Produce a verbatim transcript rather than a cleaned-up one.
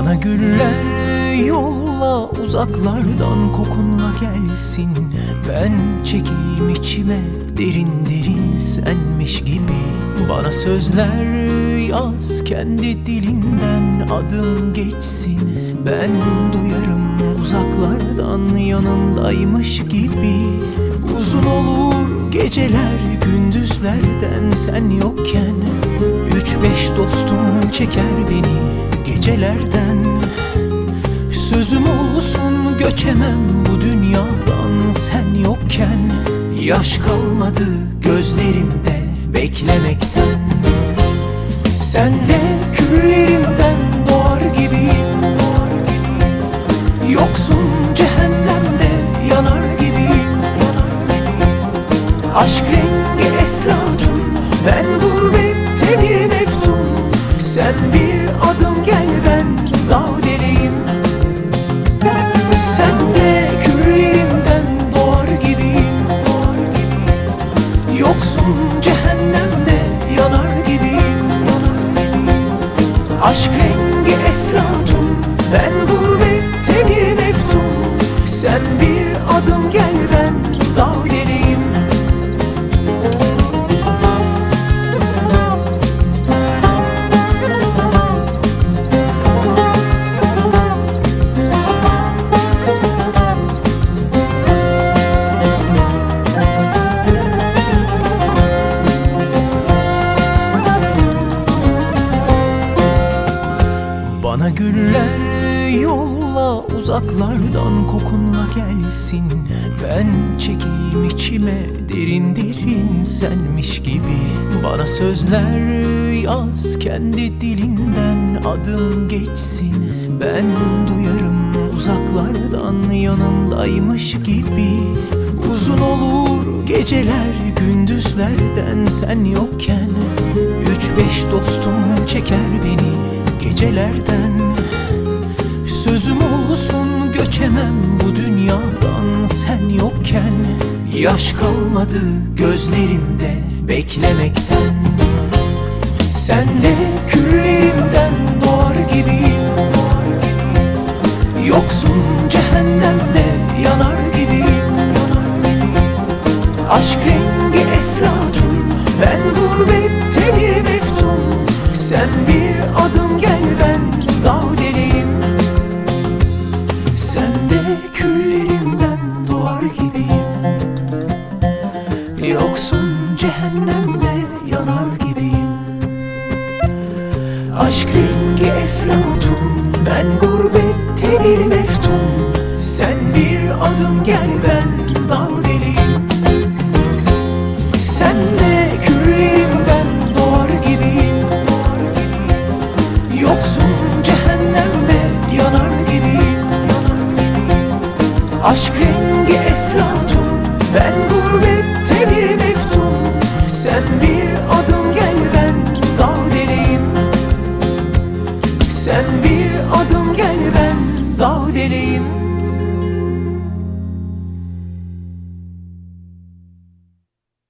Bana güller yolla, uzaklardan kokunla gelsin. Ben çekeyim içime derin derin senmiş gibi. Bana sözler yaz kendi dilinden, adım geçsin. Ben duyarım uzaklardan yanındaymış gibi. Uzun olur geceler gündüzlerden sen yokken. Üç beş dostum çeker beni gecelerden. Sözüm olsun göçemem bu dünyadan sen yokken. Yaş kalmadı gözlerimde beklemekten. Sen de küllerimden doğar gibiyim. Yoksun cehennemde yanar gibiyim. Aşk rengi eflatun, ben gurbette bir meftun. Sen bir adım gel, ben dağ deliyim. Sen de küllerimden doğar gibiyim. Yoksun cehennemde yanar gibiyim. Aşk rengi eflatun, ben gurbette bir meftun. Sen bir adım gel, ben dağ deliyim. Bana güller yolla, uzaklardan kokunla gelsin. Ben çekeyim içime derin derin senmiş gibi. Bana sözler yaz kendi dilinden, adım geçsin. Ben duyarım uzaklardan yanındaymış gibi. Uzun olur geceler gündüzlerden sen yokken. Üç beş dostum çeker beni gecelerden. Sözüm olsun göçemem bu dünyadan sen yokken. Yaş kalmadı gözlerimde beklemekten. Sen de küllerimden doğar gibiyim. Yoksun cehennemde yanar gibiyim. Aşk rengi eflatun, ben gurbette bir meftun. Sen bir adım gel, ben dağ deliyim. Sen de küllerimden doğar gibiyim. Yoksun cehennemde yanar gibiyim. Aşk rengi eflatun, ben gurbette bir meftun. Sen bir adım gel, ben dağ deliyim. Sen de küllerimden doğar gibiyim. Yoksun cehennemde yanar gibiyim. Aşk rengi eflatun, ben gurbette bir meftun. Sen bir